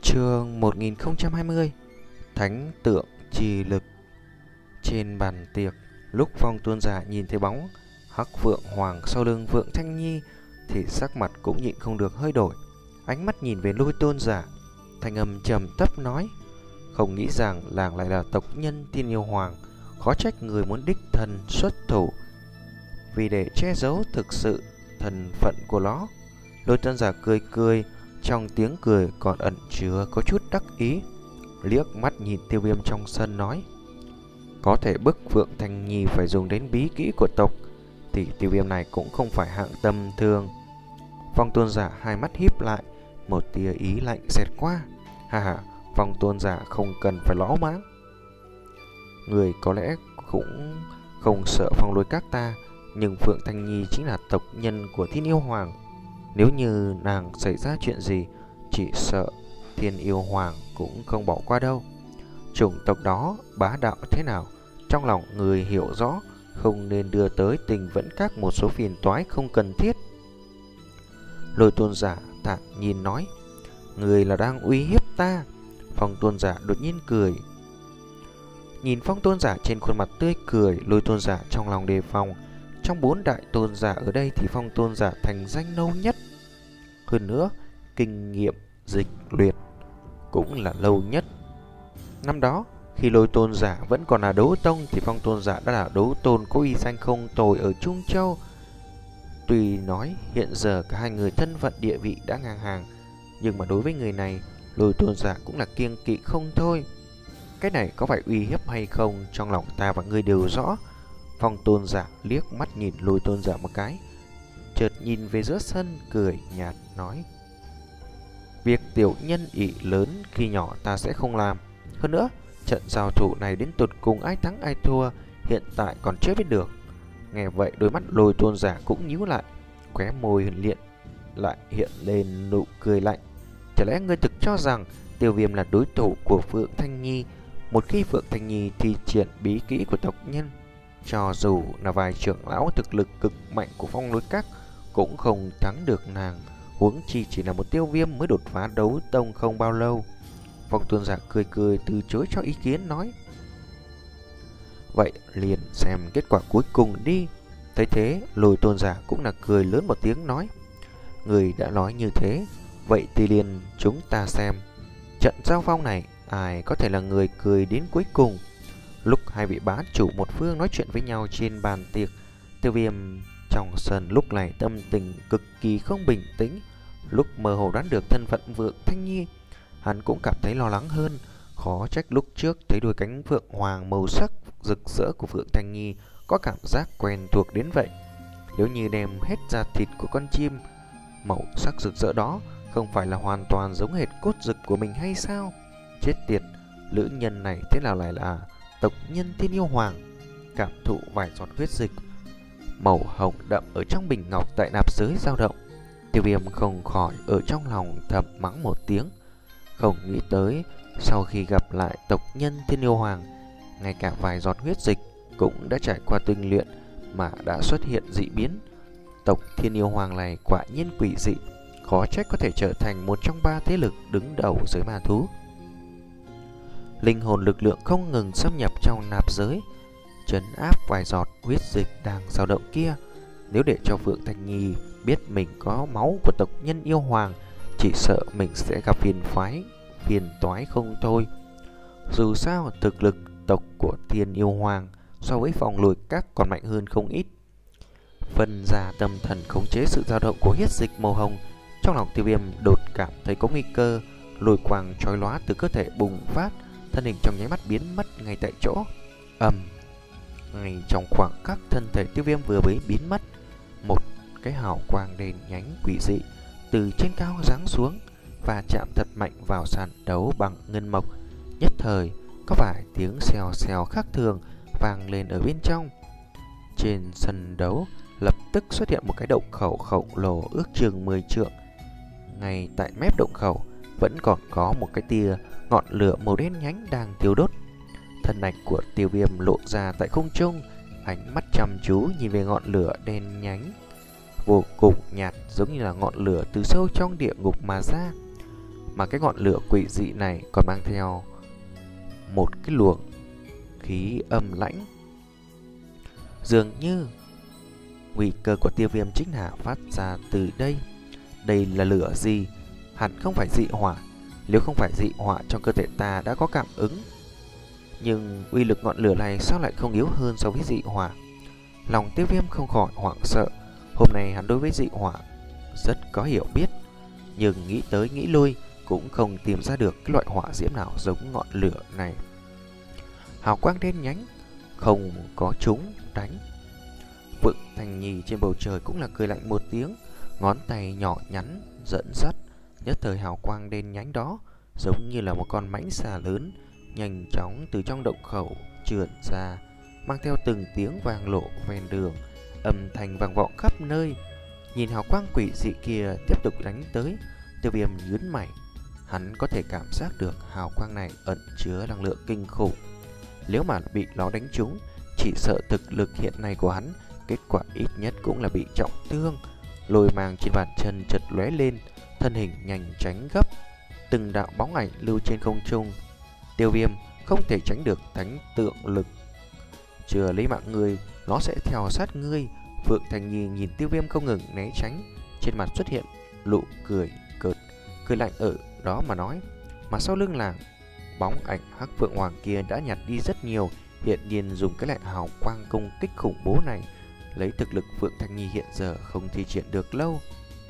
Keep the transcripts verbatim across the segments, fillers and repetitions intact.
Chương một nghìn không trăm hai mươi. Thánh tượng trì lực. Trên bàn tiệc, lúc Phong Tuôn Giả nhìn thấy bóng Hắc Phượng Hoàng sau lưng Phượng Thanh Nhi thì sắc mặt cũng nhịn không được hơi đổi. Ánh mắt nhìn về Lôi Tôn Giả, thanh âm trầm thấp nói: "Không nghĩ rằng làng lại là tộc nhân Thiên Yêu Hoàng, khó trách người muốn đích thân xuất thủ vì để che giấu thực sự thân phận của nó." Lôi Tôn Giả cười cười, trong tiếng cười còn ẩn chứa có chút đắc ý, liếc mắt nhìn Tiêu Viêm trong sân nói: "Có thể bức Phượng Thanh Nhi phải dùng đến bí kỹ của tộc thì Tiêu Viêm này cũng không phải hạng tầm thường." Phong Tôn Giả hai mắt híp lại, một tia ý lạnh xẹt qua. "Ha ha, Phong Tôn Giả không cần phải lõ mãng. Người có lẽ cũng không sợ phong lôi các ta, nhưng Phượng Thanh Nhi chính là tộc nhân của Thiên Yêu Hoàng. Nếu như nàng xảy ra chuyện gì, chỉ sợ Thiên Yêu Hoàng cũng không bỏ qua đâu. Chủng tộc đó bá đạo thế nào, trong lòng người hiểu rõ, không nên đưa tới tình vẫn các một số phiền toái không cần thiết." Lôi Tôn Giả thản nhiên nói: "Người là đang uy hiếp ta." Phong Tôn Giả đột nhiên cười. Nhìn Phong Tôn Giả trên khuôn mặt tươi cười, Lôi Tôn Giả trong lòng đề phòng. Trong bốn đại tôn giả ở đây thì Phong Tôn Giả thành danh lâu nhất. Hơn nữa, kinh nghiệm dịch luyện cũng là lâu nhất. Năm đó, khi Lôi Tôn Giả vẫn còn là đấu tông thì Phong Tôn Giả đã là đấu tôn có uy danh không tồi ở Trung Châu. Tuy nói hiện giờ cả hai người thân phận địa vị đã ngang hàng, nhưng mà đối với người này, Lôi Tôn Giả cũng là kiêng kỵ không thôi. Cái này có phải uy hiếp hay không, trong lòng ta và ngươi đều rõ. Phong Tôn Giả liếc mắt nhìn Lôi Tôn Giả một cái, chợt nhìn về giữa sân cười nhạt nói: "Việc tiểu nhân ỷ lớn khi nhỏ ta sẽ không làm. Hơn nữa, trận giao thủ này đến tột cùng ai thắng ai thua hiện tại còn chưa biết được." Nghe vậy, đôi mắt Lôi Tôn Giả cũng nhíu lại, khóe môi liện lại hiện lên nụ cười lạnh. "Chả lẽ ngươi thực cho rằng Tiêu Viêm là đối thủ của Phượng Thanh Nhi? Một khi Phượng Thanh Nhi thi triển bí kỹ của tộc nhân, cho dù là vài trưởng lão thực lực cực mạnh của phong lôi các cũng không thắng được nàng, huống chi chỉ là một Tiêu Viêm mới đột phá đấu tông không bao lâu." Phong Tôn Giả cười cười từ chối cho ý kiến nói: "Vậy liền xem kết quả cuối cùng đi." Thấy thế, Lôi Tôn Giả cũng là cười lớn một tiếng nói: "Người đã nói như thế, vậy thì liền chúng ta xem trận giao phong này ai có thể là người cười đến cuối cùng." Lúc hai vị bá chủ một phương nói chuyện với nhau trên bàn tiệc, Tiêu Viêm trong sân lúc này tâm tình cực kỳ không bình tĩnh. Lúc mơ hồ đoán được thân phận Phượng Thanh Nhi, hắn cũng cảm thấy lo lắng hơn. Khó trách lúc trước thấy đôi cánh phượng hoàng màu sắc rực rỡ của Phượng Thanh Nhi có cảm giác quen thuộc đến vậy. Nếu như đem hết da thịt của con chim màu sắc rực rỡ đó không phải là hoàn toàn giống hệt cốt rực của mình hay sao? Chết tiệt, nữ nhân này thế nào lại là tộc nhân Thiên Yêu Hoàng? Cảm thụ vài giọt huyết dịch màu hồng đậm ở trong bình ngọc tại nạp giới dao động, Tiêu Viêm không khỏi ở trong lòng thầm mắng một tiếng. Không nghĩ tới sau khi gặp lại tộc nhân Thiên Yêu Hoàng, ngay cả vài giọt huyết dịch cũng đã trải qua tinh luyện mà đã xuất hiện dị biến. Tộc Thiên Yêu Hoàng này quả nhiên quỷ dị, khó trách có thể trở thành một trong ba thế lực đứng đầu giới ma thú. Linh hồn lực lượng không ngừng xâm nhập trong nạp giới, trấn áp vài giọt huyết dịch đang dao động kia. Nếu để cho Phượng Thanh Nhi biết mình có máu của tộc nhân Yêu Hoàng, chỉ sợ mình sẽ gặp phiền phái, phiền toái không thôi. Dù sao, thực lực tộc của Thiên Yêu Hoàng so với phong lôi các còn mạnh hơn không ít. Phân ra tâm thần khống chế sự dao động của huyết dịch màu hồng, trong lòng Tiêu Viêm đột cảm thấy có nguy cơ. Lôi quang chói lóa từ cơ thể bùng phát, thân hình trong nháy mắt biến mất ngay tại chỗ. Ầm! Ngay trong khoảng khắc thân thể Tiêu Viêm vừa mới biến mất, một cái hào quang đen nhánh quỷ dị từ trên cao giáng xuống và chạm thật mạnh vào sàn đấu bằng ngân mộc. Nhất thời có vài tiếng xèo xèo khác thường vang lên ở bên trong. Trên sân đấu lập tức xuất hiện một cái động khẩu khổng lồ ước chừng mười trượng. Ngay tại mép động khẩu vẫn còn có một cái tia ngọn lửa màu đen nhánh đang thiêu đốt. Thân ảnh của Tiêu Viêm lộ ra tại không trung, ánh mắt chăm chú nhìn về ngọn lửa đen nhánh vô cùng nhạt, giống như là ngọn lửa từ sâu trong địa ngục mà ra. mà cái ngọn lửa quỷ dị này còn mang theo một cái luồng khí âm lãnh. Dường như nguy cơ của Tiêu Viêm chính là phát ra từ đây. Đây là lửa gì? Hẳn không phải dị hỏa. Nếu không phải dị hỏa, trong cơ thể ta đã có cảm ứng. Nhưng uy lực ngọn lửa này sao lại không yếu hơn so với dị hỏa? Lòng Tiêu Viêm không khỏi hoảng sợ. Hôm nay hắn đối với dị hỏa rất có hiểu biết, nhưng nghĩ tới nghĩ lui cũng không tìm ra được cái loại hỏa diễm nào giống ngọn lửa này. Hào quang đen nhánh, không có chúng đánh. Phượng Thanh Nhi trên bầu trời cũng là cười lạnh một tiếng, ngón tay nhỏ nhắn dẫn dắt. Nhất thời hào quang đen nhánh đó giống như là một con mãnh xà lớn, nhanh chóng từ trong động khẩu trườn ra, mang theo từng tiếng vang lộ ven đường, âm thanh vang vọng khắp nơi. Nhìn hào quang quỷ dị kia tiếp tục đánh tới, Tiêu Viêm nhướng mày. Hắn có thể cảm giác được hào quang này ẩn chứa năng lượng kinh khủng. Nếu mà bị nó đánh trúng, chỉ sợ thực lực hiện nay của hắn, kết quả ít nhất cũng là bị trọng thương. Lôi mang trên bàn chân chợt lóe lên, thân hình nhanh tránh gấp, từng đạo bóng ảnh lưu trên không trung. Tiêu Viêm không thể tránh được thánh tượng lực. Chưa lấy mạng ngươi, nó sẽ theo sát ngươi. Phượng Thanh Nhi nhìn Tiêu Viêm không ngừng né tránh, trên mặt xuất hiện nụ cười cợt, cười lạnh ở đó mà nói. Mà sau lưng làng, bóng ảnh Hắc Phượng Hoàng kia đã nhạt đi rất nhiều, hiện nhiên dùng cái loại hào quang công kích khủng bố này. Lấy thực lực Phượng Thanh Nhi hiện giờ không thi triển được lâu.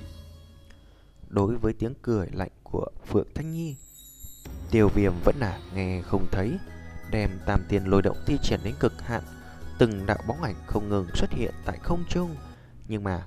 Đối với tiếng cười lạnh của Phượng Thanh Nhi, Tiêu Viêm vẫn là nghe không thấy, đem tam tiên lôi động thi triển đến cực hạn. Từng đạo bóng ảnh không ngừng xuất hiện tại không trung, nhưng mà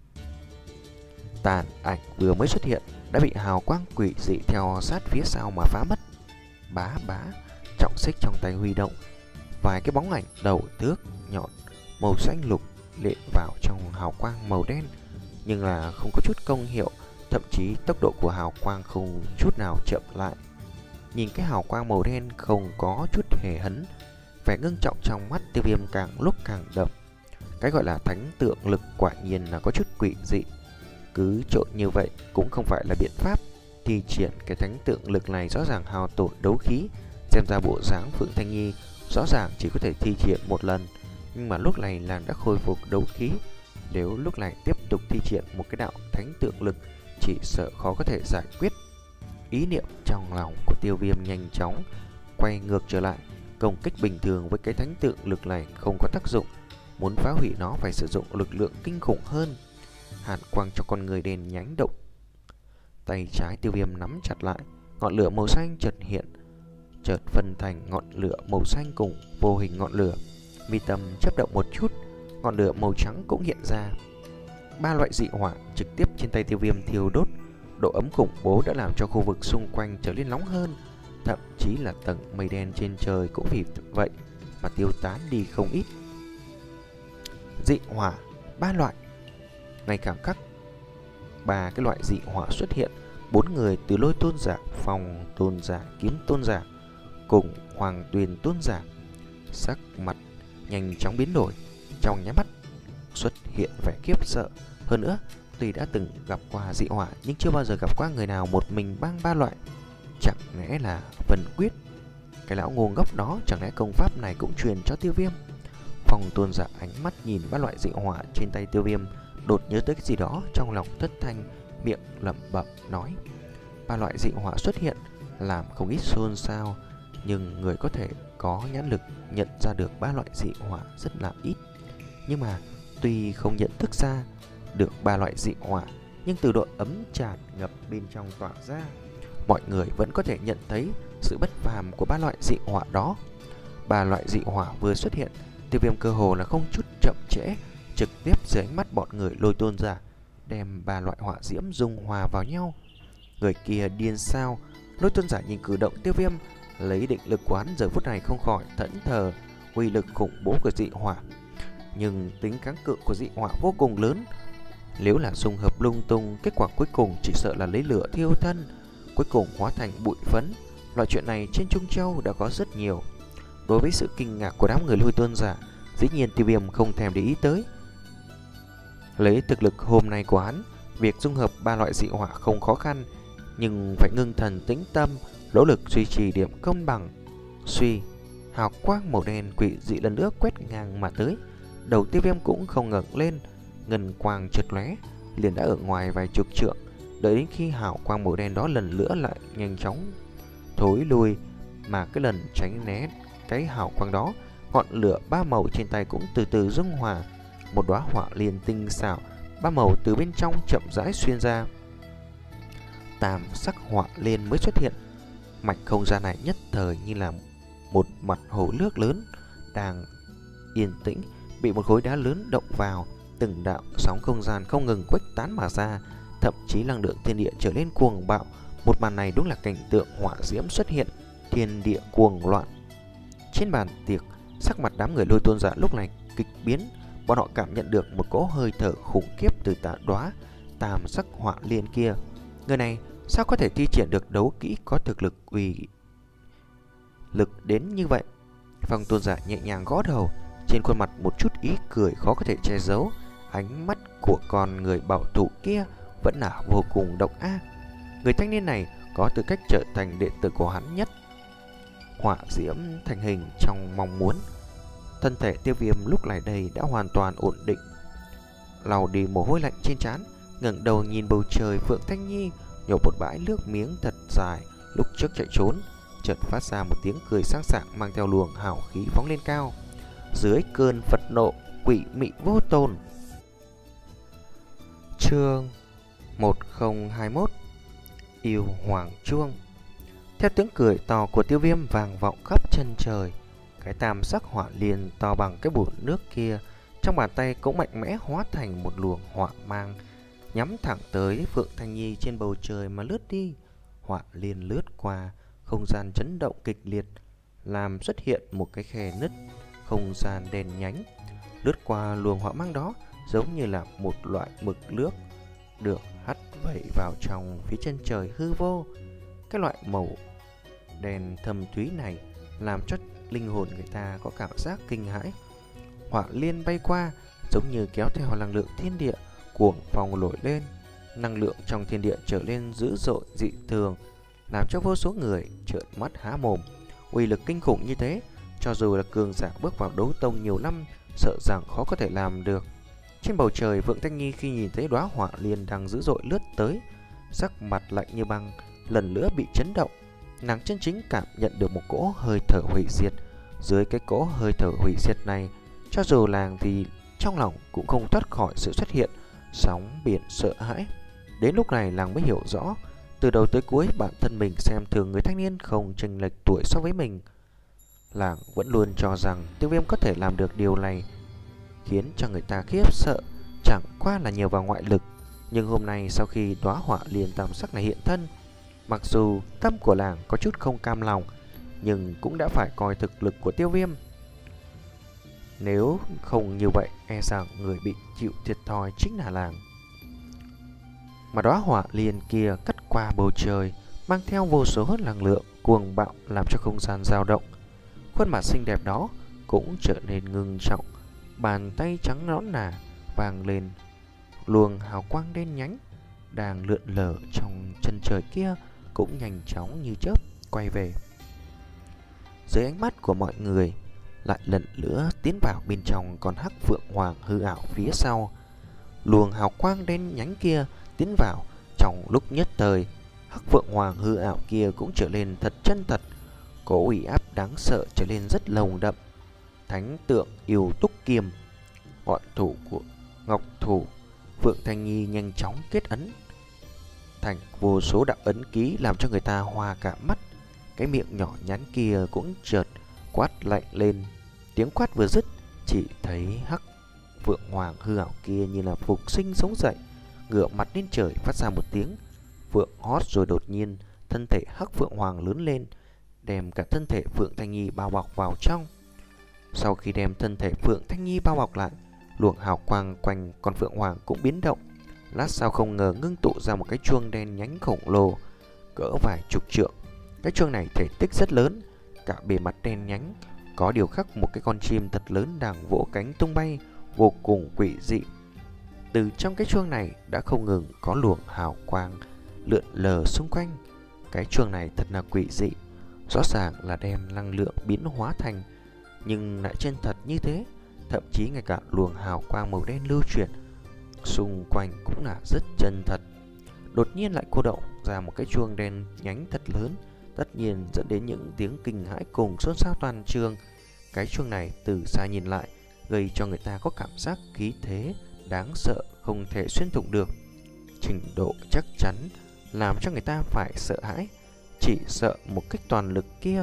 tàn ảnh vừa mới xuất hiện đã bị hào quang quỷ dị theo sát phía sau mà phá mất. Bá bá, trọng xích trong tay huy động, vài cái bóng ảnh đầu thước nhọn màu xanh lục lệ vào trong hào quang màu đen, nhưng là không có chút công hiệu, thậm chí tốc độ của hào quang không chút nào chậm lại. Nhìn cái hào quang màu đen không có chút hề hấn, vẻ ngưng trọng trong mắt Tiêu Viêm càng lúc càng đậm. Cái gọi là thánh tượng lực quả nhiên là có chút quỷ dị. Cứ trộn như vậy cũng không phải là biện pháp. Thi triển cái thánh tượng lực này rõ ràng hao tổn đấu khí. Xem ra bộ dáng Phượng Thanh Nhi rõ ràng chỉ có thể thi triển một lần, nhưng mà lúc này làng đã khôi phục đấu khí. Nếu lúc này tiếp tục thi triển một cái đạo thánh tượng lực, chỉ sợ khó có thể giải quyết. Ý niệm trong lòng của Tiêu Viêm nhanh chóng quay ngược trở lại. Công kích bình thường với cái thánh tượng lực này không có tác dụng, muốn phá hủy nó phải sử dụng lực lượng kinh khủng hơn. Hàn quang cho con người đen nhánh động, tay trái Tiêu Viêm nắm chặt lại, ngọn lửa màu xanh chợt hiện, chợt phân thành ngọn lửa màu xanh cùng vô hình ngọn lửa. Mi tâm chớp động một chút, ngọn lửa màu trắng cũng hiện ra. Ba loại dị hỏa trực tiếp trên tay Tiêu Viêm thiêu đốt, độ ấm khủng bố đã làm cho khu vực xung quanh trở nên nóng hơn, thậm chí là tầng mây đen trên trời cũng vì vậy mà tiêu tán đi không ít. Dị hỏa ba loại, ngay cảm khắc ba cái loại dị hỏa xuất hiện. Bốn người từ Lôi Tôn giả, Phong Tôn giả, Kiếm Tôn giả cùng Hoàng Tuyền Tôn giả sắc mặt nhanh chóng biến đổi, trong nháy mắt xuất hiện vẻ khiếp sợ. Hơn nữa, tuy đã từng gặp qua dị hỏa nhưng chưa bao giờ gặp qua người nào một mình băng ba loại. Chẳng lẽ là Vân Quyết? Cái lão ngu ngốc đó, chẳng lẽ công pháp này cũng truyền cho Tiêu Viêm? Phong Tôn giả ánh mắt nhìn ba loại dị hỏa trên tay Tiêu Viêm, đột nhớ tới cái gì đó, trong lòng thất thanh, miệng lẩm bẩm nói. Ba loại dị hỏa xuất hiện làm không ít xôn xao, nhưng người có thể có nhãn lực nhận ra được ba loại dị hỏa rất là ít. Nhưng mà tuy không nhận thức ra được ba loại dị hỏa, nhưng từ độ ấm tràn ngập bên trong tỏa ra, mọi người vẫn có thể nhận thấy sự bất phàm của ba loại dị hỏa đó. Ba loại dị hỏa vừa xuất hiện, Tiêu Viêm cơ hồ là không chút chậm trễ, trực tiếp dưới ánh mắt bọn người Lôi Tôn giả đem ba loại hỏa diễm dung hòa vào nhau. Người kia điên sao? Lôi Tôn giả nhìn cử động Tiêu Viêm, lấy định lực quán giờ phút này không khỏi thẫn thờ. Uy lực khủng bố của dị hỏa, nhưng tính kháng cự của dị hỏa vô cùng lớn. Nếu là dung hợp lung tung, kết quả cuối cùng chỉ sợ là lấy lửa thiêu thân, cuối cùng hóa thành bụi phấn. Loại chuyện này trên Trung Châu đã có rất nhiều. Đối với sự kinh ngạc của đám người Lôi Tôn giả, dĩ nhiên Tiêu Viêm không thèm để ý tới. Lấy thực lực hôm nay của hắn, việc dung hợp ba loại dị hỏa không khó khăn, nhưng phải ngưng thần tĩnh tâm, nỗ lực duy trì điểm công bằng. Suy, hào quang màu đen quỷ dị lần nữa quét ngang mà tới. Đầu Tiêu Viêm cũng không ngẩng lên, ngân quang chợt lóe, liền đã ở ngoài vài chục trượng. Đợi đến khi hào quang màu đen đó lần nữa lại nhanh chóng thối lui, mà cái lần tránh né cái hào quang đó, ngọn lửa ba màu trên tay cũng từ từ dung hòa. Một đóa hỏa liên tinh xảo ba màu từ bên trong chậm rãi xuyên ra. Tam sắc hỏa liên mới xuất hiện. Mảnh không gian này nhất thời như là một mặt hồ nước lớn đang yên tĩnh, bị một khối đá lớn động vào. Từng đạo sóng không gian không ngừng khuếch tán mà ra, thậm chí năng lượng thiên địa trở lên cuồng bạo. Một màn này đúng là cảnh tượng hỏa diễm xuất hiện, thiên địa cuồng loạn. Trên bàn tiệc, sắc mặt đám người Lôi Tôn giả lúc này kịch biến. Bọn họ cảm nhận được một cỗ hơi thở khủng khiếp từ tạ đóa tam sắc hỏa liên kia. Người này sao có thể thi triển được đấu kỹ có thực lực uy lực đến như vậy? Phong Tôn giả nhẹ nhàng gõ đầu, trên khuôn mặt một chút ý cười khó có thể che giấu. Ánh mắt của con người bảo thủ kia vẫn là vô cùng độc ác. Người thanh niên này có tư cách trở thành đệ tử của hắn nhất. Hỏa diễm thành hình trong mong muốn. Thân thể Tiêu Viêm lúc này đây đã hoàn toàn ổn định, lau đi mồ hôi lạnh trên trán, ngẩng đầu nhìn bầu trời. Phượng Thanh Nhi nhổ một bãi nước miếng thật dài lúc trước chạy trốn, chợt phát ra một tiếng cười sáng sảng mang theo luồng hào khí phóng lên cao. Dưới cơn phẫn nộ quỷ mị vô tồn. Chương một không hai mốt Yêu Hoàng Chuông. Theo tiếng cười to của Tiêu Viêm vang vọng khắp chân trời, cái tam sắc hỏa liên to bằng cái bồn nước kia trong bàn tay cũng mạnh mẽ hóa thành một luồng hỏa mang, nhắm thẳng tới Phượng Thanh Nhi trên bầu trời mà lướt đi. Hỏa liên lướt qua, không gian chấn động kịch liệt, làm xuất hiện một cái khe nứt không gian đen nhánh. Lướt qua luồng hỏa mang đó giống như là một loại mực nước được hắt vẩy vào trong phía chân trời hư vô. Cái loại màu đen thâm thúy này làm cho linh hồn người ta có cảm giác kinh hãi. Hỏa liên bay qua giống như kéo theo năng lượng thiên địa cuồng phong nổi lên. Năng lượng trong thiên địa trở lên dữ dội dị thường, làm cho vô số người trợn mắt há mồm. Uy lực kinh khủng như thế, cho dù là cường giả bước vào đấu tông nhiều năm, sợ rằng khó có thể làm được. Trên bầu trời, Phượng Thanh Nhi khi nhìn thấy đóa hỏa liên đang dữ dội lướt tới, sắc mặt lạnh như băng, lần nữa bị chấn động. Nàng chân chính cảm nhận được một cỗ hơi thở hủy diệt. Dưới cái cỗ hơi thở hủy diệt này, cho dù nàng thì trong lòng cũng không thoát khỏi sự xuất hiện sóng biển sợ hãi. Đến lúc này nàng mới hiểu rõ, từ đầu tới cuối bản thân mình xem thường người thanh niên không chênh lệch tuổi so với mình. Nàng vẫn luôn cho rằng Tiêu Viêm có thể làm được điều này, khiến cho người ta khiếp sợ, chẳng qua là nhờ vào ngoại lực. Nhưng hôm nay sau khi đóa hỏa liên tam sắc này hiện thân, mặc dù tâm của nàng có chút không cam lòng, nhưng cũng đã phải coi thực lực của Tiêu Viêm. Nếu không như vậy, e rằng người bị chịu thiệt thòi chính là nàng. Mà đóa hỏa liên kia cắt qua bầu trời, mang theo vô số năng lượng cuồng bạo làm cho không gian dao động. Khuôn mặt xinh đẹp đó cũng trở nên ngưng trọng, bàn tay trắng nõn nà vàng lên. Luồng hào quang đen nhánh đang lượn lờ trong chân trời kia cũng nhanh chóng như chớp quay về. Dưới ánh mắt của mọi người, lại lần nữa tiến vào bên trong con hắc phượng hoàng hư ảo phía sau. Luồng hào quang đen nhánh kia tiến vào, trong lúc nhất thời, hắc phượng hoàng hư ảo kia cũng trở nên thật chân thật, có uy áp đáng sợ trở nên rất lồng đậm. Thánh tượng yêu túc kiềm, ngọn thủ của ngọc thủ Phượng Thanh Nhi nhanh chóng kết ấn thành vô số đạo ấn ký, làm cho người ta hoa cả mắt. Cái miệng nhỏ nhắn kia cũng chợt quát lạnh lên. Tiếng quát vừa dứt, chỉ thấy hắc phượng hoàng hư ảo kia như là phục sinh sống dậy, ngửa mặt lên trời phát ra một tiếng phượng hót, rồi đột nhiên thân thể hắc phượng hoàng lớn lên, đem cả thân thể Phượng Thanh Nhi bao bọc vào trong. Sau khi đem thân thể Phượng Thanh Nhi bao bọc lại, luồng hào quang quanh con phượng hoàng cũng biến động. Lát sau không ngờ ngưng tụ ra một cái chuông đen nhánh khổng lồ, cỡ vài chục trượng. Cái chuông này thể tích rất lớn, cả bề mặt đen nhánh, có điều khắc một cái con chim thật lớn đang vỗ cánh tung bay, vô cùng quỷ dị. Từ trong cái chuông này đã không ngừng có luồng hào quang lượn lờ xung quanh. Cái chuông này thật là quỷ dị, rõ ràng là đem năng lượng biến hóa thành, nhưng lại chân thật như thế. Thậm chí ngay cả luồng hào quang màu đen lưu chuyển xung quanh cũng là rất chân thật. Đột nhiên lại cô động ra một cái chuông đen nhánh thật lớn, tất nhiên dẫn đến những tiếng kinh hãi cùng xôn xao toàn trường. Cái chuông này từ xa nhìn lại gây cho người ta có cảm giác khí thế đáng sợ không thể xuyên thủng được. Trình độ chắc chắn làm cho người ta phải sợ hãi. Chỉ sợ một kích toàn lực kia,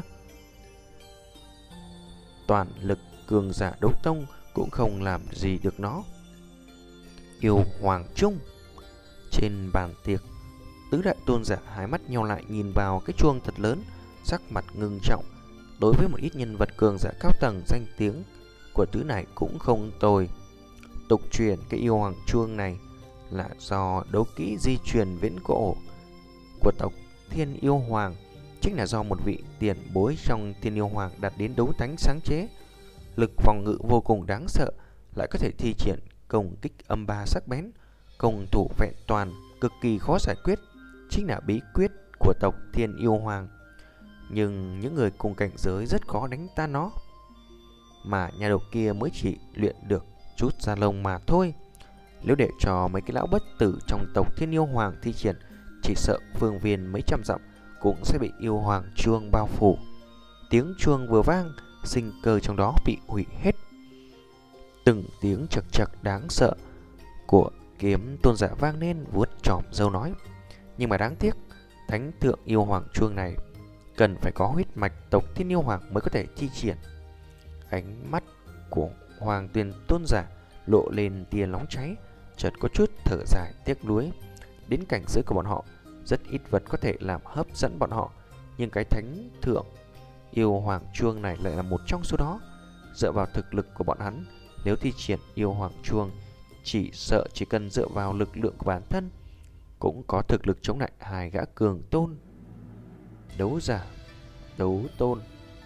toàn lực cường giả đấu tông cũng không làm gì được nó. Yêu Hoàng Trung. Trên bàn tiệc, tứ đại tôn giả hai mắt nhau lại nhìn vào cái chuông thật lớn, sắc mặt ngưng trọng. Đối với một ít nhân vật cường giả cao tầng, danh tiếng của tứ này cũng không tồi. Tục truyền cái yêu hoàng chuông này là do đấu kỹ di truyền viễn cổ của tộc Thiên Yêu Hoàng, chính là do một vị tiền bối trong Thiên Yêu Hoàng đạt đến đấu thánh sáng chế. Lực phòng ngự vô cùng đáng sợ, lại có thể thi triển công kích âm ba sắc bén, công thủ vẹn toàn, cực kỳ khó giải quyết, chính là bí quyết của tộc Thiên Yêu Hoàng. Nhưng những người cùng cảnh giới rất khó đánh tan nó, mà nhà đầu kia mới chỉ luyện được chút da lông mà thôi. Nếu để cho mấy cái lão bất tử trong tộc Thiên Yêu Hoàng thi triển, chỉ sợ phương viên mấy trăm dặm cũng sẽ bị yêu hoàng chuông bao phủ. Tiếng chuông vừa vang, sinh cơ trong đó bị hủy hết. Từng tiếng chật chật đáng sợ của kiếm tôn giả vang lên, vuốt chòm râu nói: nhưng mà đáng tiếc, thánh thượng yêu hoàng chuông này cần phải có huyết mạch tộc Thiên Yêu Hoàng mới có thể thi triển. Ánh mắt của Hoàng Tuyền tôn giả lộ lên tia nóng cháy, chợt có chút thở dài tiếc nuối. Đến cảnh giới của bọn họ, rất ít vật có thể làm hấp dẫn bọn họ, nhưng cái thánh thượng yêu hoàng chuông này lại là một trong số đó. Dựa vào thực lực của bọn hắn, nếu thi triển yêu hoàng chuông, chỉ sợ chỉ cần dựa vào lực lượng của bản thân cũng có thực lực chống lại hai gã cường tôn. Đấu giả, đấu tôn.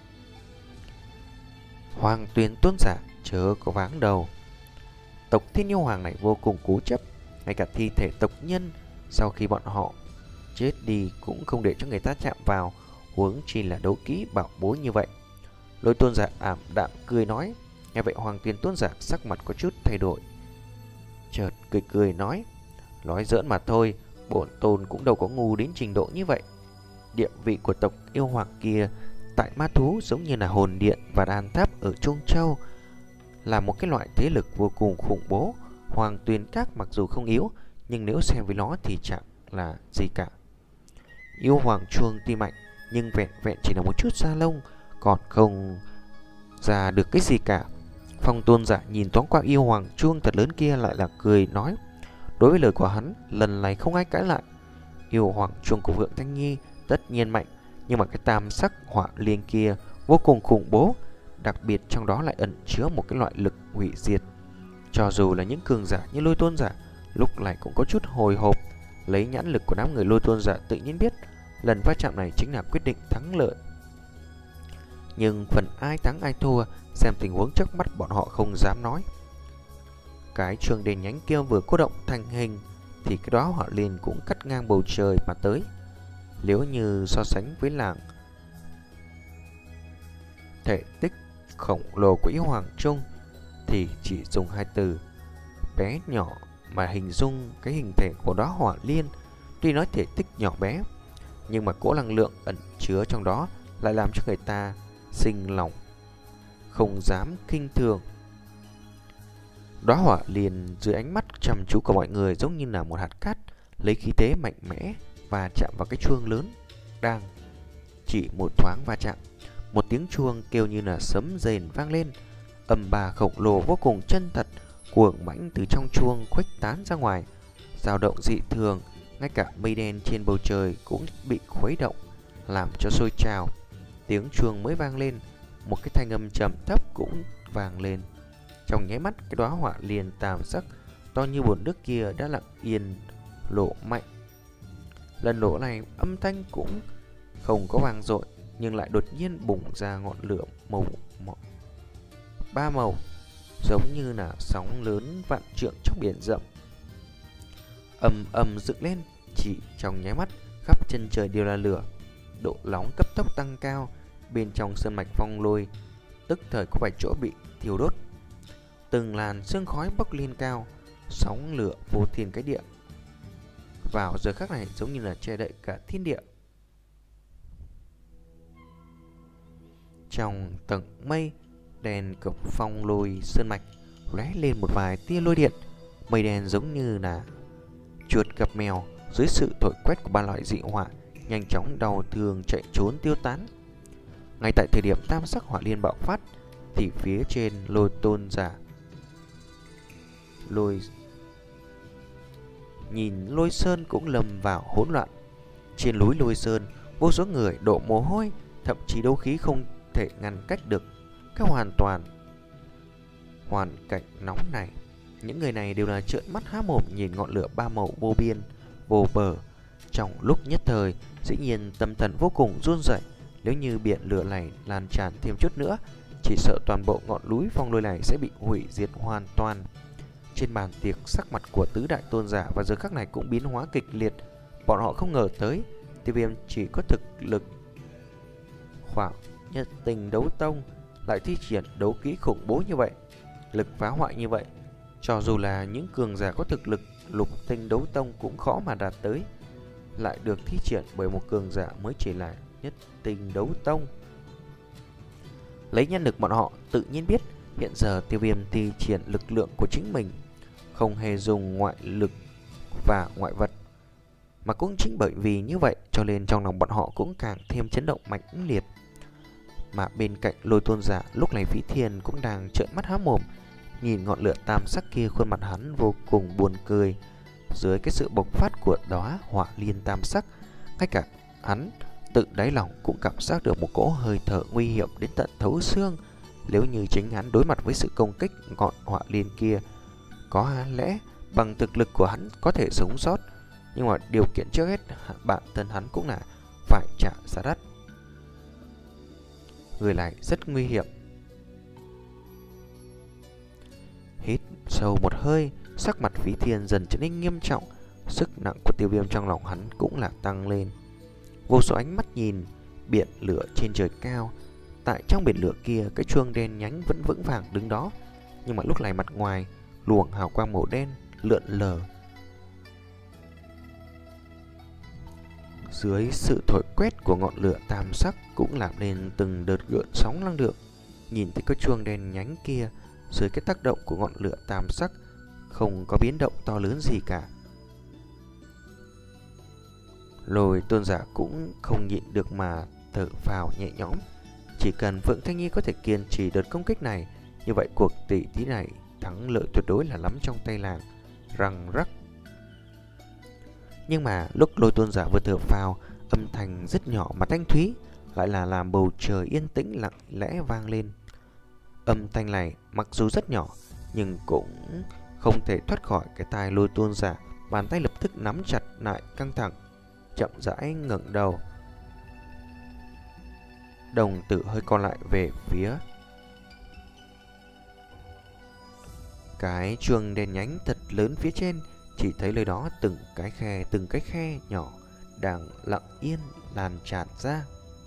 Hoàng Tuyền tôn giả chớ có váng đầu. Tộc Thiên Yêu Hoàng này vô cùng cố chấp, ngay cả thi thể tộc nhân sau khi bọn họ chết đi cũng không để cho người ta chạm vào, huống chi là đấu kỹ bảo bối như vậy. Lôi tôn giả ảm đạm cười nói. Nghe vậy Hoàng Tuyền tôn giả sắc mặt có chút thay đổi, chợt cười cười nói: nói giỡn mà thôi, bổn tôn cũng đâu có ngu đến trình độ như vậy. Địa vị của tộc yêu hoàng kia tại ma thú giống như là hồn điện và đan tháp ở Trung Châu, là một cái loại thế lực vô cùng khủng bố. Hoàng Tuyền Các mặc dù không yếu, nhưng nếu xem với nó thì chẳng là gì cả. Yêu hoàng chuông tuy mạnh, nhưng vẹn vẹn chỉ là một chút da lông, còn không ra được cái gì cả. Phong tôn giả nhìn thoáng qua yêu hoàng chuông thật lớn kia, lại là cười nói. Đối với lời của hắn, lần này không ai cãi lại. Yêu hoàng chuông của Vượng Thanh Nhi tất nhiên mạnh, nhưng mà cái tam sắc hỏa liên kia vô cùng khủng bố, đặc biệt trong đó lại ẩn chứa một cái loại lực hủy diệt. Cho dù là những cường giả như Lôi tôn giả lúc này cũng có chút hồi hộp. Lấy nhãn lực của đám người Lôi tôn giả tự nhiên biết lần va chạm này chính là quyết định thắng lợi. Nhưng phần ai thắng ai thua, xem tình huống trước mắt bọn họ không dám nói. Cái chuông đèn nhánh kia vừa cô động thành hình thì cái đóa hỏa liên cũng cắt ngang bầu trời mà tới. Nếu như so sánh với làng thể tích khổng lồ của yêu hoàng trung thì chỉ dùng hai từ bé nhỏ mà hình dung cái hình thể của đóa hỏa liên. Tuy nói thể tích nhỏ bé, nhưng mà cỗ năng lượng ẩn chứa trong đó lại làm cho người ta sinh lòng không dám khinh thường. Đóa hỏa liên dưới ánh mắt chăm chú của mọi người giống như là một hạt cát, lấy khí thế mạnh mẽ và chạm vào cái chuông lớn. Đang chỉ một thoáng va chạm, một tiếng chuông kêu như là sấm rền vang lên. Âm bà khổng lồ vô cùng chân thật cuồng mãnh từ trong chuông khuếch tán ra ngoài, dao động dị thường, ngay cả mây đen trên bầu trời cũng bị khuấy động, làm cho sôi trào. Tiếng chuông mới vang lên, một cái thanh âm trầm thấp cũng vang lên. Trong nháy mắt, cái đóa hỏa liên tam sắc to như bồn nước kia đã lặng yên nổ mạnh. Lần nổ này âm thanh cũng không có vang dội, nhưng lại đột nhiên bùng ra ngọn lửa màu, màu ba màu, giống như là sóng lớn vạn trượng trong biển rộng. Ầm ầm dựng lên, Chỉ trong nháy mắt, khắp chân trời đều là lửa, độ nóng cấp tốc tăng cao. Bên trong sơn mạch phong lôi tức thời có vài chỗ bị thiêu đốt, từng làn sương khói bốc lên cao, sóng lửa vô thiên cái địa. Vào giờ khắc này giống như là che đậy cả thiên địa. Trong tầng mây đèn cực phong lôi sơn mạch lóe lên một vài tia lôi điện. Mây đen giống như là chuột gặp mèo dưới sự thổi quét của ba loại dị hỏa, nhanh chóng đau thương chạy trốn tiêu tán. Ngay tại thời điểm tam sắc hỏa liên bạo phát thì phía trên lôi tôn giả lôi nhìn lôi sơn cũng lầm vào hỗn loạn. Trên núi lôi sơn, vô số người đổ mồ hôi, thậm chí đấu khí không thể ngăn cách được cái hoàn toàn hoàn cảnh nóng này. Những người này đều là trợn mắt há mồm nhìn ngọn lửa ba màu vô biên vô bờ. Trong lúc nhất thời, dĩ nhiên tâm thần vô cùng run rẩy. Nếu như biển lửa này lan tràn thêm chút nữa, chỉ sợ toàn bộ ngọn núi phong lôi này sẽ bị hủy diệt hoàn toàn. Trên bàn tiệc, sắc mặt của tứ đại tôn giả và giờ khắc này cũng biến hóa kịch liệt. Bọn họ không ngờ tới Tiêu Viêm chỉ có thực lực khoảng nhất tình đấu tông lại thi triển đấu kỹ khủng bố như vậy, lực phá hoại như vậy. Cho dù là những cường giả có thực lực lục tinh đấu tông cũng khó mà đạt tới, lại được thi triển bởi một cường giả mới chỉ là nhất tinh đấu tông. Lấy nhân lực bọn họ tự nhiên biết hiện giờ Tiêu Viêm thi triển lực lượng của chính mình, không hề dùng ngoại lực và ngoại vật. Mà cũng chính bởi vì như vậy cho nên trong lòng bọn họ cũng càng thêm chấn động mạnh liệt. Mà bên cạnh lôi tôn giả lúc này Vĩ Thiên cũng đang trợn mắt há mồm nhìn ngọn lửa tam sắc kia, khuôn mặt hắn vô cùng buồn cười. Dưới cái sự bộc phát của đóa hỏa liên tam sắc, ngay cả hắn tự đáy lòng cũng cảm giác được một cỗ hơi thở nguy hiểm đến tận thấu xương. Nếu như chính hắn đối mặt với sự công kích ngọn hỏa liên kia, có lẽ bằng thực lực của hắn có thể sống sót, nhưng mà điều kiện trước hết bản thân hắn cũng là phải trả giá đắt. Người này rất nguy hiểm. Hít sâu một hơi, sắc mặt Phí Thiên dần trở nên nghiêm trọng. Sức nặng của Tiêu Viêm trong lòng hắn cũng là tăng lên. Vô số ánh mắt nhìn biển lửa trên trời cao. Tại trong biển lửa kia, cái chuông đen nhánh vẫn vững vàng đứng đó, nhưng mà lúc này mặt ngoài luồng hào quang màu đen lượn lờ. Dưới sự thổi quét của ngọn lửa tam sắc cũng làm nên từng đợt gợn sóng năng lượng. Nhìn thấy cái chuông đen nhánh kia, dưới cái tác động của ngọn lửa tam sắc không có biến động to lớn gì cả. Lôi tôn giả cũng không nhịn được mà thở phào nhẹ nhõm. Chỉ cần Phượng Thanh Nhi có thể kiên trì đợt công kích này, như vậy cuộc tỷ thí này thắng lợi tuyệt đối là nắm trong tay làng răng rắc. Nhưng mà lúc lôi tôn giả vừa thở phào, âm thanh rất nhỏ mà thanh thúy lại là làm bầu trời yên tĩnh lặng lẽ vang lên. Âm thanh này mặc dù rất nhỏ nhưng cũng không thể thoát khỏi cái tai lôi tôn giả. Bàn tay lập tức nắm chặt lại căng thẳng, chậm rãi ngẩng đầu, đồng tử hơi co lại về phía cái chuông đèn nhánh thật lớn phía trên. Chỉ thấy nơi đó từng cái khe từng cái khe nhỏ đang lặng yên lan tràn ra.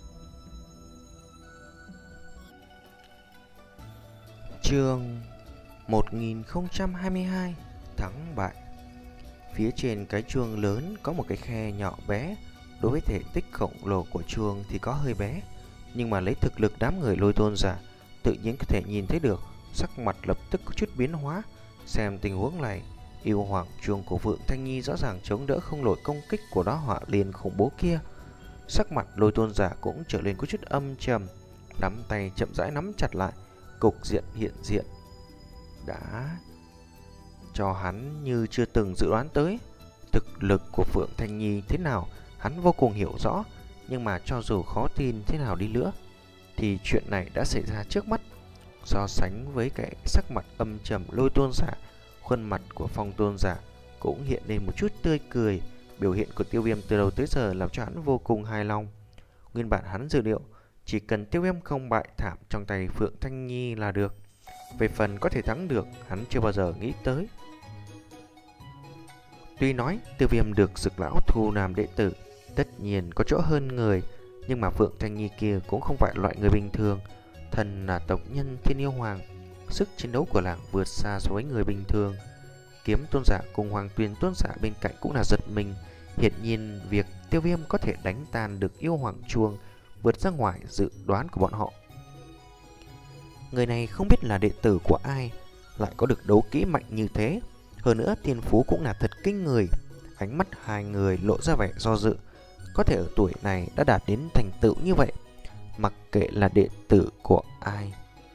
Chương một nghìn không trăm hai mươi hai thắng bại. Phía trên cái chuông lớn có một cái khe nhỏ bé. Đối với thể tích khổng lồ của chuông thì có hơi bé, nhưng mà lấy thực lực đám người lôi tôn giả tự nhiên có thể nhìn thấy được. Sắc mặt lập tức có chút biến hóa. Xem tình huống này, yêu hoàng chuông của Phượng Thanh Nhi rõ ràng chống đỡ không nổi công kích của đóa hỏa liên khủng bố kia. Sắc mặt lôi tôn giả cũng trở lên có chút âm trầm, nắm tay chậm rãi nắm chặt lại. Cục diện hiện diện đã cho hắn như chưa từng dự đoán tới. Thực lực của Phượng Thanh Nhi thế nào hắn vô cùng hiểu rõ, nhưng mà cho dù khó tin thế nào đi nữa thì chuyện này đã xảy ra trước mắt. So sánh với cái sắc mặt âm trầm lôi tôn giả, khuôn mặt của Phong tôn giả cũng hiện lên một chút tươi cười. Biểu hiện của Tiêu Viêm từ đầu tới giờ làm cho hắn vô cùng hài lòng. Nguyên bản hắn dự liệu chỉ cần Tiêu Viêm không bại thảm trong tay Phượng Thanh Nhi là được. Về phần có thể thắng được, hắn chưa bao giờ nghĩ tới. Tuy nói Tiêu Viêm được Dực lão thu làm đệ tử tất nhiên có chỗ hơn người, nhưng mà Phượng Thanh Nhi kia cũng không phải loại người bình thường. Thần là tộc nhân Thiên Yêu Hoàng, sức chiến đấu của nàng vượt xa so với người bình thường. Kiếm tôn giả cùng Hoàng Tuyền tôn giả bên cạnh cũng là giật mình. Hiển nhiên việc Tiêu Viêm có thể đánh tan được yêu hoàng chuông vượt ra ngoài dự đoán của bọn họ. Người này không biết là đệ tử của ai, lại có được đấu kỹ mạnh như thế. Hơn nữa thiên phú cũng là thật kinh người. Ánh mắt hai người lộ ra vẻ do dự. Có thể ở tuổi này đã đạt đến thành tựu như vậy, mặc kệ là đệ tử của ai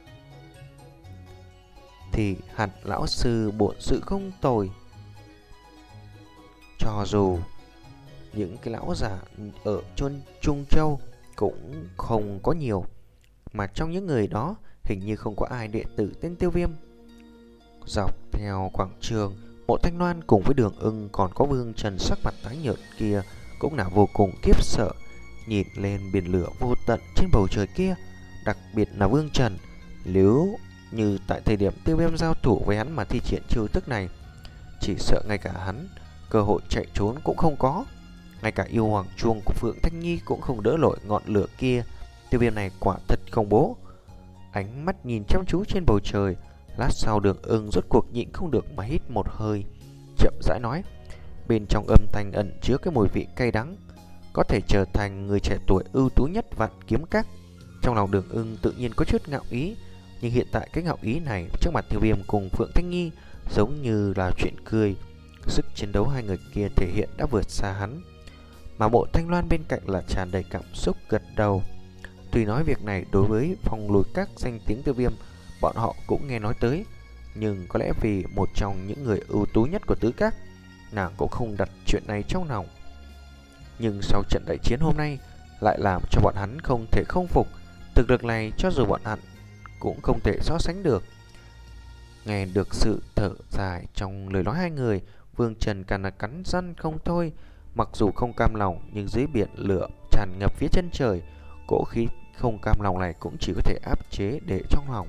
thì hẳn lão sư bổn sự không tồi. Cho dù những cái lão giả ở chôn Trung Châu cũng không có nhiều, mà trong những người đó hình như không có ai đệ tử tên Tiêu Viêm. Dọc theo quảng trường, Mộ Thanh Loan cùng với Đường Ưng còn có Vương Trần sắc mặt tái nhợt kia cũng là vô cùng khiếp sợ, nhìn lên biển lửa vô tận trên bầu trời kia. Đặc biệt là Vương Trần, nếu như tại thời điểm Tiêu Viêm giao thủ với hắn mà thi triển chiêu thức này, chỉ sợ ngay cả hắn cơ hội chạy trốn cũng không có. Ngay cả yêu hoàng chuông của Phượng Thanh Nhi cũng không đỡ nổi ngọn lửa kia. Tiêu Viêm này quả thật khủng bố. Ánh mắt nhìn chăm chú trên bầu trời, lát sau Đường Ưng rốt cuộc nhịn không được mà hít một hơi, chậm rãi nói, bên trong âm thanh ẩn chứa cái mùi vị cay đắng. Có thể trở thành người trẻ tuổi ưu tú nhất Vạn Kiếm Các. Trong lòng Đường Ưng tự nhiên có chút ngạo ý, nhưng hiện tại cái ngạo ý này trước mặt Tiêu Viêm cùng Phượng Thanh Nhi giống như là chuyện cười. Sức chiến đấu hai người kia thể hiện đã vượt xa hắn. Mà Mộ Thanh Loan bên cạnh là tràn đầy cảm xúc gật đầu. Tuy nói việc này đối với Phong Lùi Các danh tiếng Tiêu Viêm bọn họ cũng nghe nói tới, nhưng có lẽ vì một trong những người ưu tú nhất của tứ các, nàng cũng không đặt chuyện này trong lòng. Nhưng sau trận đại chiến hôm nay lại làm cho bọn hắn không thể không phục. Thực lực này cho dù bọn hắn cũng không thể so sánh được. Nghe được sự thở dài trong lời nói hai người, Vương Trần càng là cắn răng không thôi. Mặc dù không cam lòng, nhưng dưới biển lửa tràn ngập phía chân trời, cỗ khí không cam lòng này cũng chỉ có thể áp chế để trong lòng.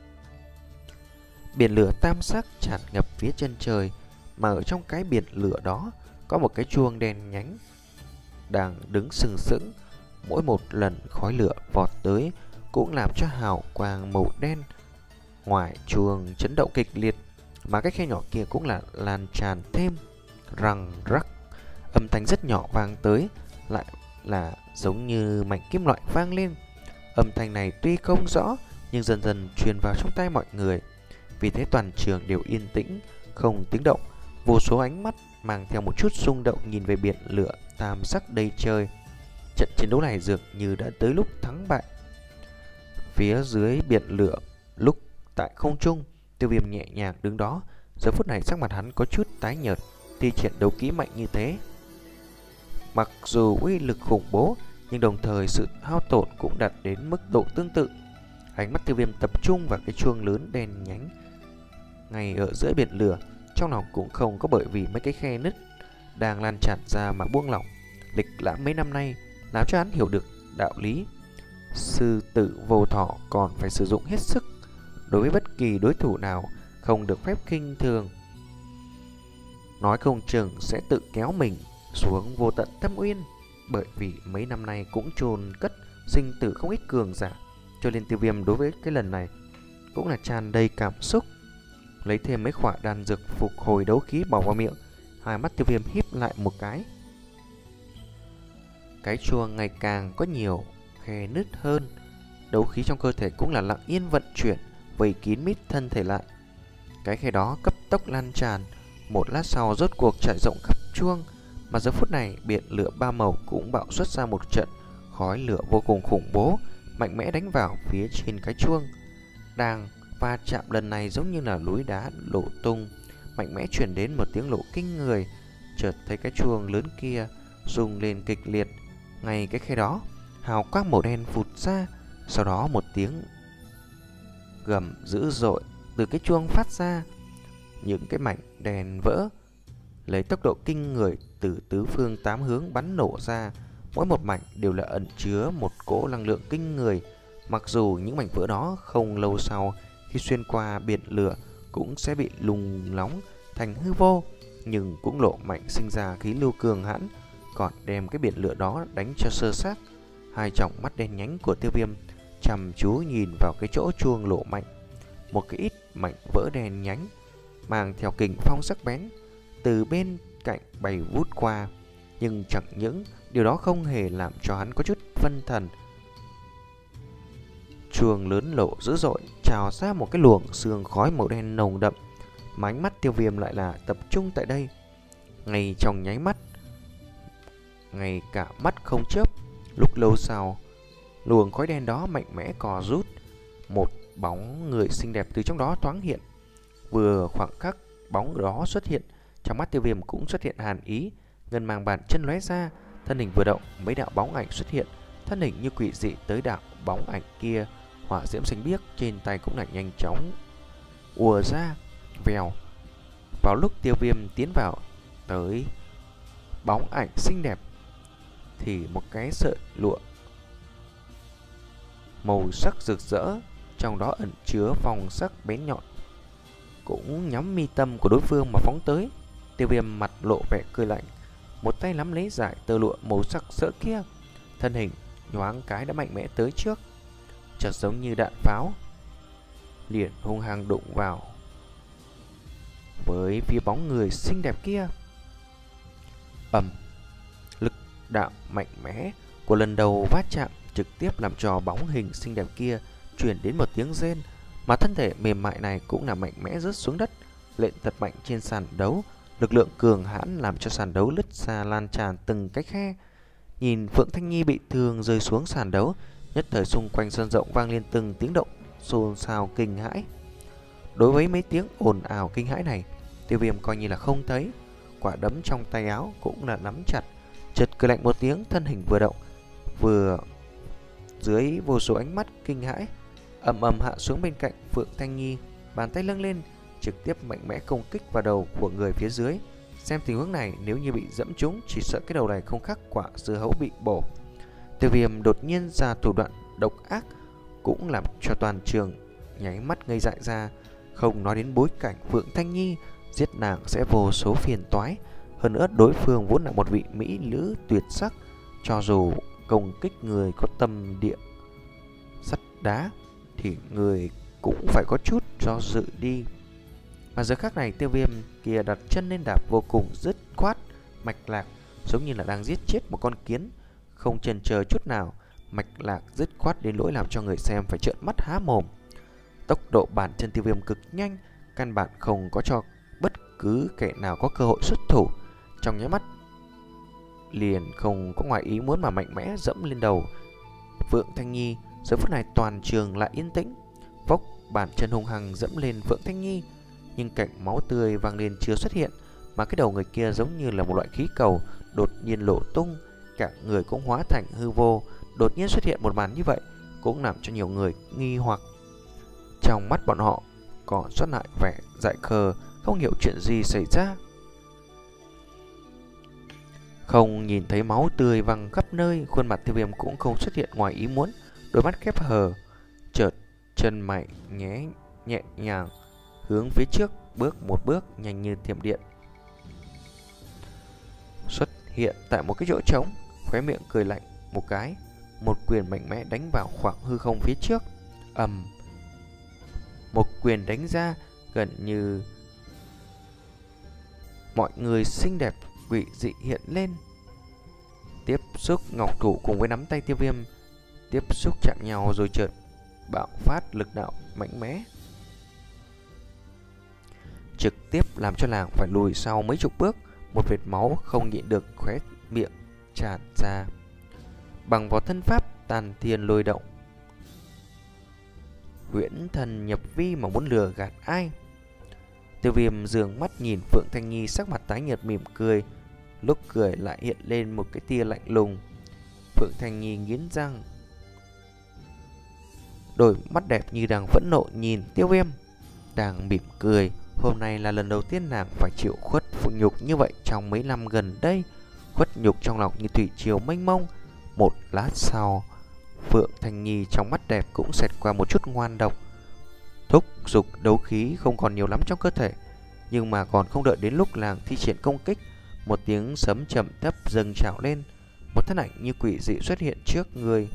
Biển lửa tam sắc tràn ngập phía chân trời, mà ở trong cái biển lửa đó có một cái chuông đen nhánh đang đứng sừng sững. Mỗi một lần khói lửa vọt tới cũng làm cho hào quang màu đen ngoài chuông chấn động kịch liệt, mà cái khe nhỏ kia cũng là lan tràn thêm răng rắc. Âm thanh rất nhỏ vang tới, lại là giống như mảnh kim loại vang lên. Âm thanh này tuy không rõ, nhưng dần dần truyền vào trong tai mọi người. Vì thế toàn trường đều yên tĩnh, không tiếng động. Vô số ánh mắt mang theo một chút rung động nhìn về biển lửa tam sắc đầy trời. Trận chiến đấu này dường như đã tới lúc thắng bại. Phía dưới biển lửa, lúc tại không trung, Tiêu Viêm nhẹ nhàng đứng đó. Giờ phút này sắc mặt hắn có chút tái nhợt. Thi triển đấu kỹ mạnh như thế, mặc dù uy lực khủng bố, nhưng đồng thời sự hao tổn cũng đạt đến mức độ tương tự. Ánh mắt Tiêu Viêm tập trung vào cái chuông lớn đen nhánh ngay ở giữa biển lửa, trong lòng cũng không có bởi vì mấy cái khe nứt đang lan tràn ra mà buông lỏng. Lịch lãm mấy năm nay làm cho hắn hiểu được đạo lý sư tử vô thọ còn phải sử dụng hết sức. Đối với bất kỳ đối thủ nào không được phép khinh thường, nói không chừng sẽ tự kéo mình xuống vô tận thâm uyên. Bởi vì mấy năm nay cũng chôn cất sinh tử không ít cường giả, cho nên Tiêu Viêm đối với cái lần này cũng là tràn đầy cảm xúc. Lấy thêm mấy khỏa đan dược phục hồi đấu khí bỏ vào miệng, hai mắt Tiêu Viêm híp lại một cái. Cái chuông ngày càng có nhiều khe nứt hơn, đấu khí trong cơ thể cũng là lặng yên vận chuyển, vây kín mít thân thể lại. Cái khe đó cấp tốc lan tràn, một lát sau rốt cuộc trải rộng khắp chuông. Mà giờ phút này biển lửa ba màu cũng bạo xuất ra một trận khói lửa vô cùng khủng bố, mạnh mẽ đánh vào phía trên cái chuông. Đang va chạm lần này giống như là núi đá đổ tung, mạnh mẽ chuyển đến một tiếng nổ kinh người. Chợt thấy cái chuông lớn kia rung lên kịch liệt. Ngay cái khe đó, hào quang màu đen phụt ra, sau đó một tiếng gầm dữ dội từ cái chuông phát ra. Những cái mảnh đèn vỡ lấy tốc độ kinh người từ tứ phương tám hướng bắn nổ ra. Mỗi một mảnh đều là ẩn chứa một cỗ năng lượng kinh người. Mặc dù những mảnh vỡ đó không lâu sau khi xuyên qua biển lửa cũng sẽ bị lùng nóng thành hư vô, nhưng cũng lộ mạnh sinh ra khí lưu cường hãn, còn đem cái biển lửa đó đánh cho sơ xác. Hai tròng mắt đen nhánh của Tiêu Viêm chăm chú nhìn vào cái chỗ chuông lộ mạnh. Một cái ít mảnh vỡ đen nhánh mang theo kình phong sắc bén từ bên cạnh bay vút qua, nhưng chẳng những điều đó không hề làm cho hắn có chút phân thần. Chuông lớn lộ dữ dội, trào ra một cái luồng sương khói màu đen nồng đậm, mà ánh mắt Tiêu Viêm lại là tập trung tại đây. Ngay trong nháy mắt, ngay cả mắt không chớp, lúc lâu sau, luồng khói đen đó mạnh mẽ cò rút, một bóng người xinh đẹp từ trong đó thoáng hiện. Vừa khoảng khắc bóng đó xuất hiện, trong mắt Tiêu Viêm cũng xuất hiện hàn ý, ngân mang bàn chân lóe ra, thân hình vừa động, mấy đạo bóng ảnh xuất hiện, thân hình như quỷ dị tới đạo bóng ảnh kia. Hỏa diễm xanh biếc trên tay cũng là nhanh chóng ùa ra, vèo. Vào lúc Tiêu Viêm tiến vào tới bóng ảnh xinh đẹp thì một cái sợi lụa màu sắc rực rỡ, trong đó ẩn chứa phong sắc bén nhọn, cũng nhắm mi tâm của đối phương mà phóng tới. Tiêu Viêm mặt lộ vẻ cười lạnh, một tay nắm lấy dải tơ lụa màu sắc rỡ kia, thân hình nhoáng cái đã mạnh mẽ tới trước, chợt giống như đạn pháo, liền hung hăng đụng vào với phía bóng người xinh đẹp kia. Ầm, lực đạo mạnh mẽ của lần đầu va chạm trực tiếp làm cho bóng hình xinh đẹp kia truyền đến một tiếng rên, mà thân thể mềm mại này cũng là mạnh mẽ rớt xuống đất, lện thật mạnh trên sàn đấu. Lực lượng cường hãn làm cho sàn đấu lứt ra lan tràn từng cái khe. Nhìn Phượng Thanh Nhi bị thương rơi xuống sàn đấu, nhất thời xung quanh sân rộng vang lên từng tiếng động xôn xao kinh hãi. Đối với mấy tiếng ồn ào kinh hãi này, Tiêu Viêm coi như là không thấy, quả đấm trong tay áo cũng là nắm chặt, chợt cười lạnh một tiếng, thân hình vừa động, vừa dưới vô số ánh mắt kinh hãi ầm ầm hạ xuống bên cạnh Phượng Thanh Nhi, bàn tay nâng lên trực tiếp mạnh mẽ công kích vào đầu của người phía dưới. Xem tình huống này, nếu như bị dẫm trúng, chỉ sợ cái đầu này không khác quả dưa hấu bị bổ. Tiêu Viêm đột nhiên ra thủ đoạn độc ác, cũng làm cho toàn trường nháy mắt ngây dại ra. Không nói đến bối cảnh Phượng Thanh Nhi, giết nàng sẽ vô số phiền toái. Hơn nữa đối phương vốn là một vị mỹ nữ tuyệt sắc, cho dù công kích người có tâm địa sắt đá thì người cũng phải có chút do dự đi. Mà giờ khắc này, Tiêu Viêm kia đặt chân lên đạp vô cùng dứt khoát, mạch lạc, giống như là đang giết chết một con kiến, không chần chờ chút nào, mạch lạc dứt khoát đến nỗi làm cho người xem phải trợn mắt há mồm. Tốc độ bàn chân Tiêu Viêm cực nhanh, căn bản không có cho bất cứ kẻ nào có cơ hội xuất thủ. Trong nháy mắt liền không có ngoài ý muốn mà mạnh mẽ dẫm lên đầu Phượng Thanh Nhi. Giờ phút này toàn trường lại yên tĩnh, vốc bàn chân hung hăng dẫm lên Phượng Thanh Nhi, nhưng cảnh máu tươi vang lên chưa xuất hiện, mà cái đầu người kia giống như là một loại khí cầu đột nhiên nổ tung, cả người cũng hóa thành hư vô. Đột nhiên xuất hiện một màn như vậy cũng làm cho nhiều người nghi hoặc. Trong mắt bọn họ còn xuất lại vẻ dại khờ, không hiểu chuyện gì xảy ra. Không nhìn thấy máu tươi văng khắp nơi, khuôn mặt Tiêu Viêm cũng không xuất hiện ngoài ý muốn, đôi mắt khép hờ, chợt chân mày nhé nhẹ nhàng hướng phía trước bước một bước nhanh như thiểm điện, xuất hiện tại một cái chỗ trống, khóe miệng cười lạnh một cái, một quyền mạnh mẽ đánh vào khoảng hư không phía trước. Ầm, một quyền đánh ra gần như mọi người xinh đẹp quỷ dị hiện lên, tiếp xúc ngọc thủ cùng với nắm tay Tiêu Viêm tiếp xúc chạm nhau, rồi chợt bạo phát lực đạo mạnh mẽ, trực tiếp làm cho nàng phải lùi sau mấy chục bước. Một vệt máu không nhịn được khóe miệng tràn ra. Bằng vào thân pháp tàn thiên lôi động, huyễn thần nhập vi mà muốn lừa gạt ai? Tiêu Viêm dường mắt nhìn Phượng Thanh Nhi, sắc mặt tái nhợt mỉm cười, lúc cười lại hiện lên một cái tia lạnh lùng. Phượng Thanh Nhi nghiến răng, đôi mắt đẹp như đang phẫn nộ nhìn Tiêu Viêm, đang mỉm cười. Hôm nay là lần đầu tiên nàng phải chịu khuất phụ nhục như vậy trong mấy năm gần đây, khuất nhục trong lòng như thủy triều mênh mông. Một lát sau, Phượng Thanh Nhi trong mắt đẹp cũng xẹt qua một chút ngoan độc, thúc giục đấu khí không còn nhiều lắm trong cơ thể, nhưng mà còn không đợi đến lúc nàng thi triển công kích, một tiếng sấm trầm thấp dâng trào lên. Một thân ảnh như quỷ dị xuất hiện trước người.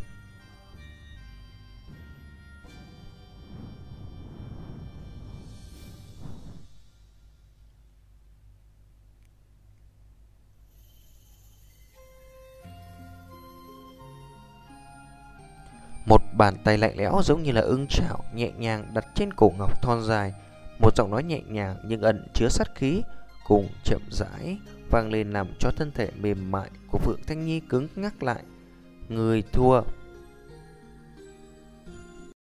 Một bàn tay lạnh lẽo giống như là ưng chảo nhẹ nhàng đặt trên cổ ngọc thon dài. Một giọng nói nhẹ nhàng nhưng ẩn chứa sát khí cùng chậm rãi vang lên làm cho thân thể mềm mại của Phượng Thanh Nhi cứng ngắc lại. Người thua.